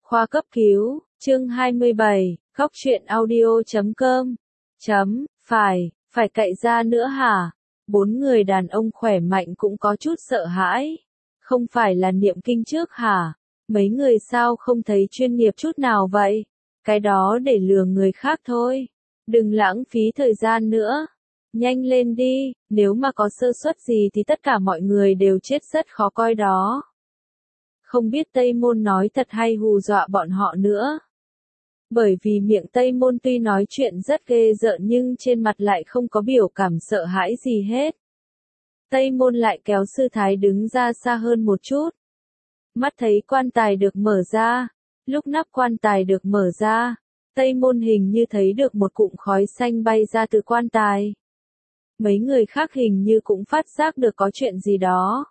Khoa cấp cứu, chương 27, góc truyện audio.com. Phải cậy ra nữa hả? 4 người đàn ông khỏe mạnh cũng có chút sợ hãi. Không phải là niệm kinh trước hả? Mấy người sao không thấy chuyên nghiệp chút nào vậy? Cái đó để lừa người khác thôi. Đừng lãng phí thời gian nữa. Nhanh lên đi, nếu mà có sơ suất gì thì tất cả mọi người đều chết rất khó coi đó. Không biết Tây Môn nói thật hay hù dọa bọn họ nữa. Bởi vì miệng Tây Môn tuy nói chuyện rất ghê rợn nhưng trên mặt lại không có biểu cảm sợ hãi gì hết. Tây Môn lại kéo sư thái đứng ra xa hơn một chút. Mắt thấy quan tài được mở ra. Lúc nắp quan tài được mở ra, Tây Môn hình như thấy được một cụm khói xanh bay ra từ quan tài. Mấy người khác hình như cũng phát giác được có chuyện gì đó.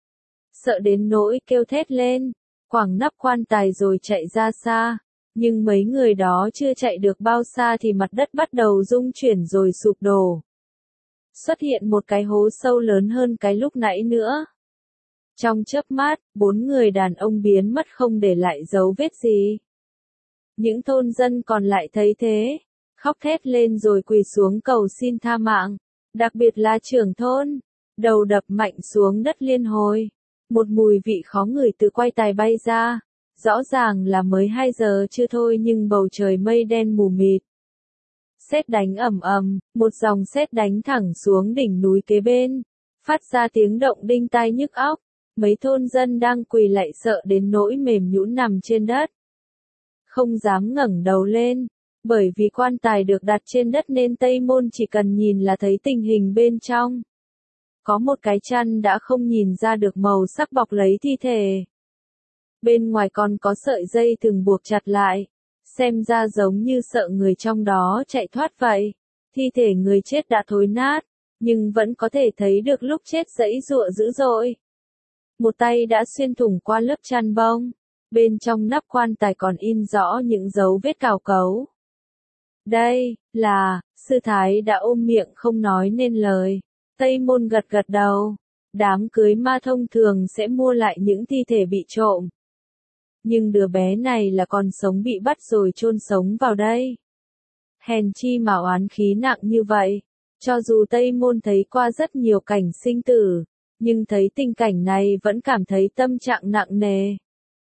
Sợ đến nỗi kêu thét lên, quẳng nắp quan tài rồi chạy ra xa. Nhưng mấy người đó chưa chạy được bao xa thì mặt đất bắt đầu rung chuyển rồi sụp đổ. Xuất hiện một cái hố sâu lớn hơn cái lúc nãy nữa. Trong chớp mắt, 4 người đàn ông biến mất không để lại dấu vết gì. Những thôn dân còn lại thấy thế, khóc thét lên rồi quỳ xuống cầu xin tha mạng. Đặc biệt là trưởng thôn, đầu đập mạnh xuống đất liên hồi. Một mùi vị khó ngửi từ quai tài bay ra. Rõ ràng là mới 2 giờ chưa thôi nhưng bầu trời mây đen mù mịt. Sét đánh ầm ầm, một dòng sét đánh thẳng xuống đỉnh núi kế bên, phát ra tiếng động đinh tai nhức óc. Mấy thôn dân đang quỳ lạy sợ đến nỗi mềm nhũn nằm trên đất. Không dám ngẩng đầu lên, bởi vì quan tài được đặt trên đất nên Tây Môn chỉ cần nhìn là thấy tình hình bên trong. Có một cái chăn đã không nhìn ra được màu sắc bọc lấy thi thể. Bên ngoài còn có sợi dây thừng buộc chặt lại, xem ra giống như sợ người trong đó chạy thoát vậy. Thi thể người chết đã thối nát, nhưng vẫn có thể thấy được lúc chết giãy giụa dữ dội. Một tay đã xuyên thủng qua lớp chăn bông, bên trong nắp quan tài còn in rõ những dấu vết cào cấu. Đây, là, sư thái đã ôm miệng không nói nên lời. Tây Môn gật gật đầu, đám cưới ma thông thường sẽ mua lại những thi thể bị trộm. Nhưng đứa bé này là còn sống bị bắt rồi chôn sống vào đây. Hèn chi mà oán khí nặng như vậy. Cho dù Tây Môn thấy qua rất nhiều cảnh sinh tử, nhưng thấy tình cảnh này vẫn cảm thấy tâm trạng nặng nề.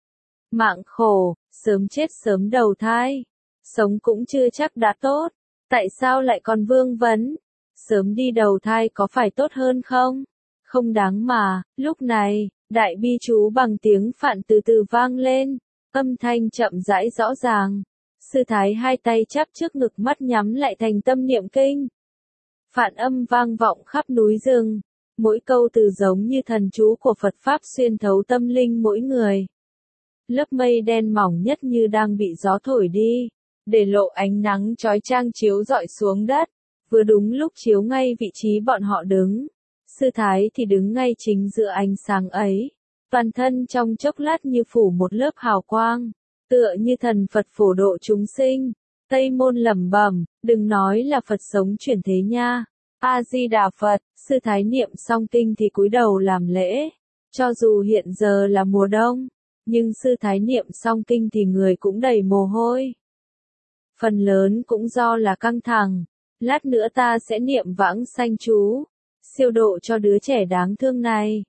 Mạng khổ, sớm chết sớm đầu thai. Sống cũng chưa chắc đã tốt. Tại sao lại còn vương vấn? Sớm đi đầu thai có phải tốt hơn không? Không đáng mà. Lúc này, đại bi chú bằng tiếng Phạn từ từ vang lên. Âm thanh chậm rãi rõ ràng. Sư thái hai tay chắp trước ngực mắt nhắm lại thành tâm niệm kinh. Phạn âm vang vọng khắp núi rừng. Mỗi câu từ giống như thần chú của Phật Pháp xuyên thấu tâm linh mỗi người. Lớp mây đen mỏng nhất như đang bị gió thổi đi, để lộ ánh nắng chói chang chiếu rọi xuống đất, vừa đúng lúc chiếu ngay vị trí bọn họ đứng. Sư thái thì đứng ngay chính giữa ánh sáng ấy, toàn thân trong chốc lát như phủ một lớp hào quang, tựa như thần Phật phổ độ chúng sinh. Tây Môn lẩm bẩm, đừng nói là Phật sống chuyển thế nha. A Di Đà Phật. Sư thái niệm xong kinh thì cúi đầu làm lễ. Cho dù hiện giờ là mùa đông, nhưng sư thái niệm xong kinh thì người cũng đầy mồ hôi. Phần lớn cũng do là căng thẳng. Lát nữa ta sẽ niệm vãng sanh chú, siêu độ cho đứa trẻ đáng thương này.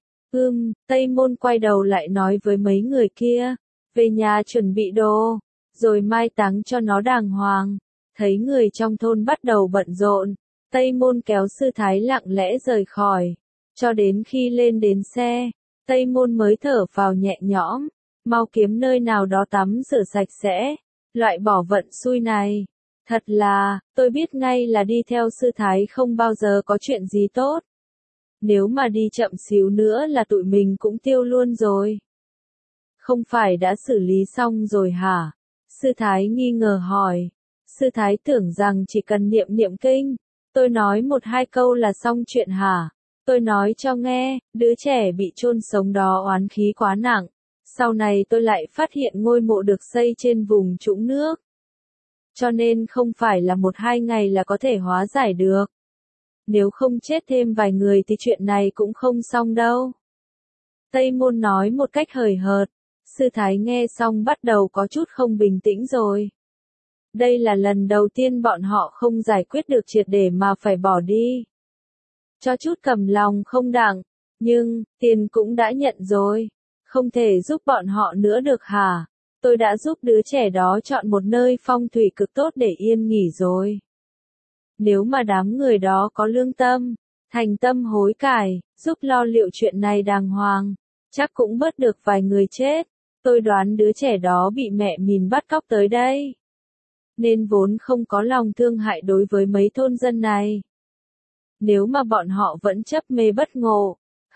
Tây Môn quay đầu lại nói với mấy người kia, về nhà chuẩn bị đồ, rồi mai táng cho nó đàng hoàng. Thấy người trong thôn bắt đầu bận rộn, Tây Môn kéo sư thái lặng lẽ rời khỏi. Cho đến khi lên đến xe, Tây Môn mới thở phào nhẹ nhõm, mau kiếm nơi nào đó tắm rửa sạch sẽ, loại bỏ vận xui này. Thật là, tôi biết ngay là đi theo sư thái không bao giờ có chuyện gì tốt. Nếu mà đi chậm xíu nữa là tụi mình cũng tiêu luôn rồi. Không phải đã xử lý xong rồi hả? Sư thái nghi ngờ hỏi. Sư thái tưởng rằng chỉ cần niệm kinh, tôi nói 1-2 câu là xong chuyện hả? Tôi nói cho nghe, đứa trẻ bị chôn sống đó oán khí quá nặng. Sau này tôi lại phát hiện ngôi mộ được xây trên vùng trũng nước. Cho nên không phải là 1-2 ngày là có thể hóa giải được. Nếu không chết thêm vài người thì chuyện này cũng không xong đâu. Tây Môn nói một cách hời hợt. Sư Thái nghe xong bắt đầu có chút không bình tĩnh rồi. Đây là lần đầu tiên bọn họ không giải quyết được triệt để mà phải bỏ đi. Cho chút cầm lòng không đặng, nhưng, tiền cũng đã nhận rồi. Không thể giúp bọn họ nữa được hả? Tôi đã giúp đứa trẻ đó chọn một nơi phong thủy cực tốt để yên nghỉ rồi. Nếu mà đám người đó có lương tâm, thành tâm hối cải, giúp lo liệu chuyện này đàng hoàng, chắc cũng bớt được vài người chết. Tôi đoán đứa trẻ đó bị mẹ mình bắt cóc tới đây, nên vốn không có lòng thương hại đối với mấy thôn dân này. Nếu mà bọn họ vẫn chấp mê bất ngộ,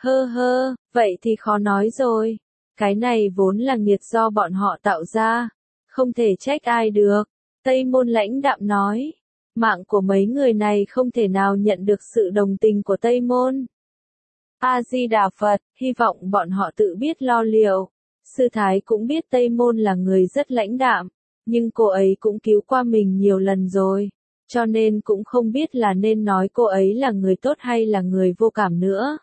vậy thì khó nói rồi. Cái này vốn là nghiệt do bọn họ tạo ra, không thể trách ai được. Tây Môn lãnh đạm nói, mạng của mấy người này không thể nào nhận được sự đồng tình của Tây Môn. A-di-đà Phật, hy vọng bọn họ tự biết lo liệu. Sư Thái cũng biết Tây Môn là người rất lãnh đạm, nhưng cô ấy cũng cứu qua mình nhiều lần rồi, cho nên cũng không biết là nên nói cô ấy là người tốt hay là người vô cảm nữa.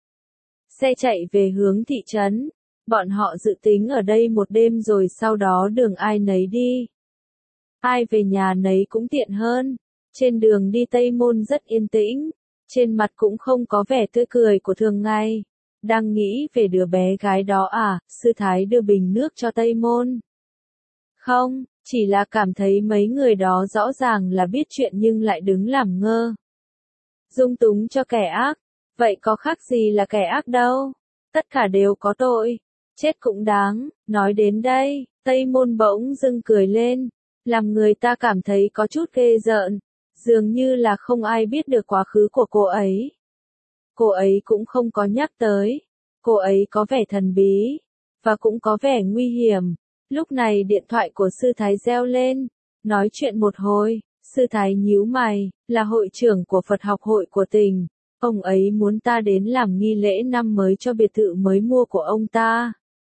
Xe chạy về hướng thị trấn, bọn họ dự tính ở đây một đêm rồi sau đó đường ai nấy đi. Ai về nhà nấy cũng tiện hơn. Trên đường đi Tây Môn rất yên tĩnh, trên mặt cũng không có vẻ tươi cười của thường ngày. Đang nghĩ về đứa bé gái đó à, Sư Thái đưa bình nước cho Tây Môn. Không, chỉ là cảm thấy mấy người đó rõ ràng là biết chuyện nhưng lại đứng làm ngơ. Dung túng cho kẻ ác, vậy có khác gì là kẻ ác đâu, tất cả đều có tội, chết cũng đáng. Nói đến đây, Tây Môn bỗng dưng cười lên, làm người ta cảm thấy có chút ghê rợn, dường như là không ai biết được quá khứ của cô ấy. Cô ấy cũng không có nhắc tới, cô ấy có vẻ thần bí, và cũng có vẻ nguy hiểm. Lúc này điện thoại của Sư Thái reo lên, nói chuyện một hồi, Sư Thái nhíu mày, là hội trưởng của Phật học hội của tỉnh, ông ấy muốn ta đến làm nghi lễ năm mới cho biệt thự mới mua của ông ta.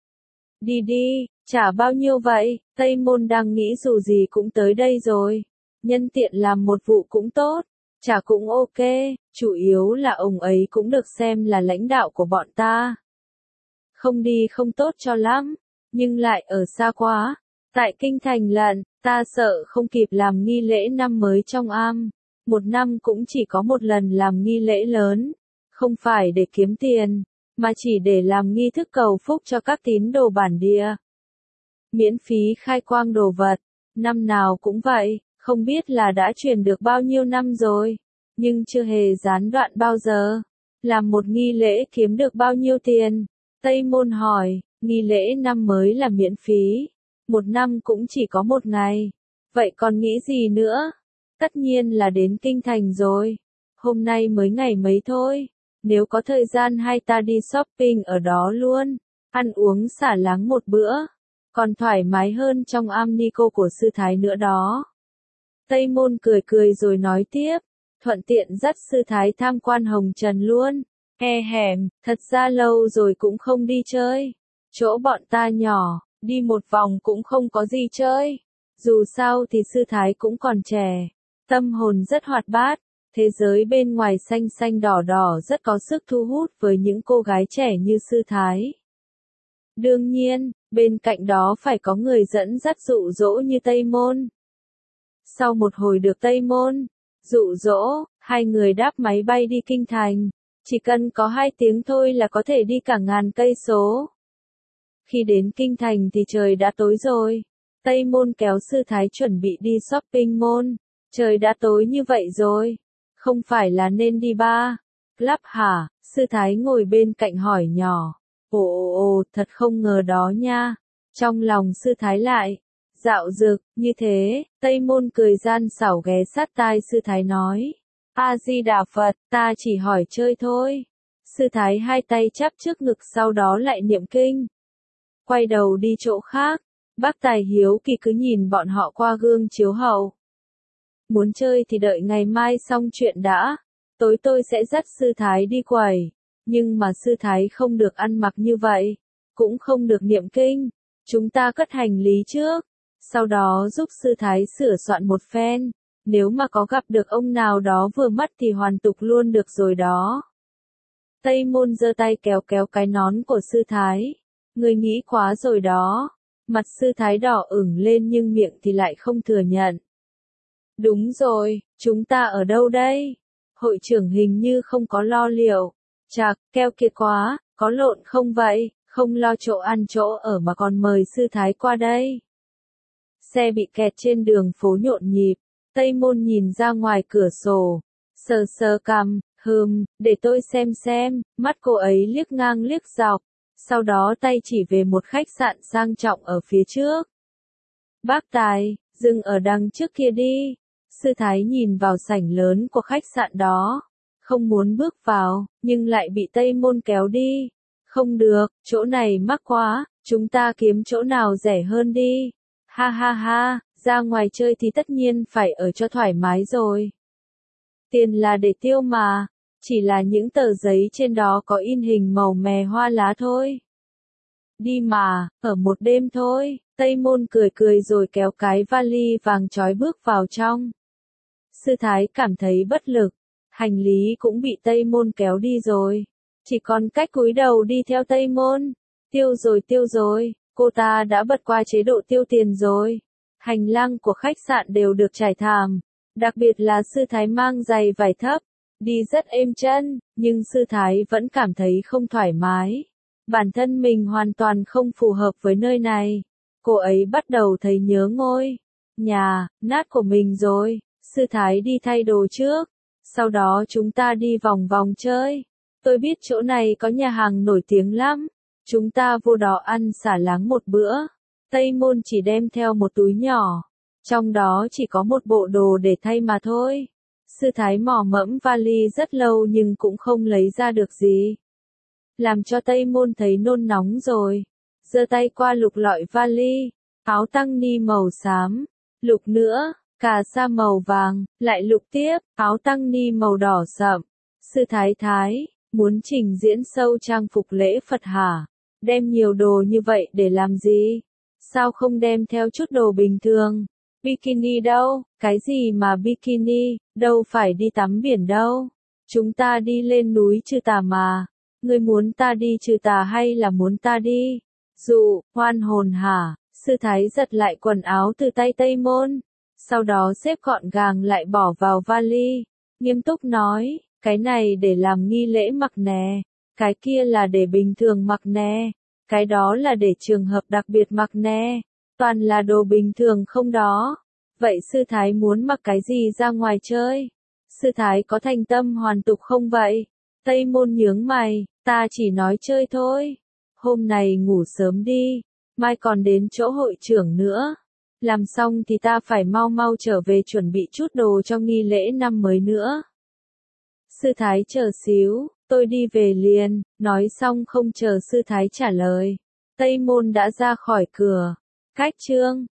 Đi đi, trả bao nhiêu vậy? Tây Môn đang nghĩ dù gì cũng tới đây rồi, nhân tiện làm một vụ cũng tốt, trả cũng ok, chủ yếu là ông ấy cũng được xem là lãnh đạo của bọn ta. Không đi không tốt cho lắm, nhưng lại ở xa quá. Tại kinh thành lận, ta sợ không kịp làm nghi lễ năm mới trong am. Một năm cũng chỉ có một lần làm nghi lễ lớn, không phải để kiếm tiền, mà chỉ để làm nghi thức cầu phúc cho các tín đồ bản địa. Miễn phí khai quang đồ vật, năm nào cũng vậy, không biết là đã truyền được bao nhiêu năm rồi, nhưng chưa hề gián đoạn bao giờ. Làm một nghi lễ kiếm được bao nhiêu tiền? Tây Môn hỏi, nghi lễ năm mới là miễn phí, một năm cũng chỉ có một ngày, vậy còn nghĩ gì nữa? Tất nhiên là đến kinh thành rồi, hôm nay mới ngày mấy thôi, nếu có thời gian hai ta đi shopping ở đó luôn, ăn uống xả láng một bữa, còn thoải mái hơn trong am ni cô của Sư Thái nữa đó. Tây Môn cười cười rồi nói tiếp, thuận tiện dắt Sư Thái tham quan Hồng Trần luôn. Hẻm, thật ra lâu rồi cũng không đi chơi. Chỗ bọn ta nhỏ, đi một vòng cũng không có gì chơi. Dù sao thì Sư Thái cũng còn trẻ, tâm hồn rất hoạt bát, thế giới bên ngoài xanh xanh đỏ đỏ rất có sức thu hút với những cô gái trẻ như Sư Thái. Đương nhiên, bên cạnh đó phải có người dẫn dắt dụ dỗ như Tây Môn. Sau một hồi được Tây Môn dụ dỗ, hai người đáp máy bay đi kinh thành. Chỉ cần có 2 tiếng thôi là có thể đi cả ngàn cây số. Khi đến kinh thành thì trời đã tối rồi. Tây Môn kéo Sư Thái chuẩn bị đi shopping mall. Trời đã tối như vậy rồi, không phải là nên đi bar club hả? Sư Thái ngồi bên cạnh hỏi nhỏ. Ồ, thật không ngờ đó nha. Trong lòng Sư Thái lại dạo dực, như thế. Tây Môn cười gian xảo ghé sát tai Sư Thái nói. A-di-đà Phật, ta chỉ hỏi chơi thôi. Sư Thái hai tay chắp trước ngực sau đó lại niệm kinh. Quay đầu đi chỗ khác, bác Tài hiếu kỳ cứ nhìn bọn họ qua gương chiếu hậu. Muốn chơi thì đợi ngày mai xong chuyện đã, tối tôi sẽ dắt Sư Thái đi quẩy, nhưng mà Sư Thái không được ăn mặc như vậy, cũng không được niệm kinh, chúng ta cất hành lý trước, sau đó giúp Sư Thái sửa soạn một phen. Nếu mà có gặp được ông nào đó vừa mắt thì hoàn tục luôn được rồi đó. Tây Môn giơ tay kéo kéo cái nón của Sư Thái. Ngươi nghĩ quá rồi đó. Mặt sư thái đỏ ửng lên nhưng miệng thì lại không thừa nhận. Đúng rồi, chúng ta ở đâu đây? Hội trưởng hình như không có lo liệu. Chạc, keo kiệt quá, có lộn không vậy? Không lo chỗ ăn chỗ ở mà còn mời sư thái qua đây. Xe bị kẹt trên đường phố nhộn nhịp. Tây Môn nhìn ra ngoài cửa sổ. Sờ sờ cằm, để tôi xem. Mắt cô ấy liếc ngang liếc dọc. Sau đó tay chỉ về một khách sạn sang trọng ở phía trước. Bác Tài, dừng ở đằng trước kia đi. Sư thái nhìn vào sảnh lớn của khách sạn đó. Không muốn bước vào, nhưng lại bị Tây Môn kéo đi. Không được, chỗ này mắc quá, chúng ta kiếm chỗ nào rẻ hơn đi. Ha ha ha, ra ngoài chơi thì tất nhiên phải ở cho thoải mái rồi. Tiền là để tiêu mà, chỉ là những tờ giấy trên đó có in hình màu mè hoa lá thôi. Đi mà, ở một đêm thôi. Tây Môn cười rồi kéo cái vali vàng trói bước vào trong. Sư thái cảm thấy bất lực, hành lý cũng bị Tây Môn kéo đi rồi. Chỉ còn cách cúi đầu đi theo Tây Môn. Tiêu rồi, cô ta đã bật qua chế độ tiêu tiền rồi. Hành lang của khách sạn đều được trải thảm, đặc biệt là sư thái mang giày vải thấp, đi rất êm chân, nhưng sư thái vẫn cảm thấy không thoải mái. Bản thân mình hoàn toàn không phù hợp với nơi này. Cô ấy bắt đầu thấy nhớ ngôi nhà nát của mình rồi. Sư thái đi thay đồ trước, sau đó chúng ta đi vòng vòng chơi. Tôi biết chỗ này có nhà hàng nổi tiếng lắm. Chúng ta vô đó ăn xả láng một bữa. Tây Môn chỉ đem theo một túi nhỏ, trong đó chỉ có một bộ đồ để thay mà thôi. Sư thái mò mẫm vali rất lâu nhưng cũng không lấy ra được gì. Làm cho Tây Môn thấy nôn nóng rồi. Giơ tay qua lục lọi vali, áo tăng ni màu xám, lục nữa, cà sa màu vàng, lại lục tiếp, áo tăng ni màu đỏ sậm. Sư thái, muốn trình diễn show trang phục lễ Phật hả? Đem nhiều đồ như vậy để làm gì? Sao không đem theo chút đồ bình thường? Bikini đâu? Cái gì mà bikini? Đâu phải đi tắm biển đâu. Chúng ta đi lên núi Trừ Tà mà. Ngươi muốn ta đi Trừ Tà hay là muốn ta đi? Dụ, hoan hồn hả? Sư thái giật lại quần áo từ tay Tây Môn. Sau đó xếp gọn gàng lại bỏ vào vali. Nghiêm túc nói, cái này để làm nghi lễ mặc nè. Cái kia là để bình thường mặc nè. Cái đó là để trường hợp đặc biệt mặc nè. Toàn là đồ bình thường không đó. Vậy sư thái muốn mặc cái gì ra ngoài chơi? Sư thái có thành tâm hoàn tục không vậy? Tây Môn nhướng mày, ta chỉ nói chơi thôi. Hôm này ngủ sớm đi, mai còn đến chỗ hội trưởng nữa. Làm xong thì ta phải mau trở về chuẩn bị chút đồ cho nghi lễ năm mới nữa. Sư thái chờ xíu, tôi đi về liền. Nói xong không chờ sư thái trả lời, Tây Môn đã ra khỏi cửa. Cách chương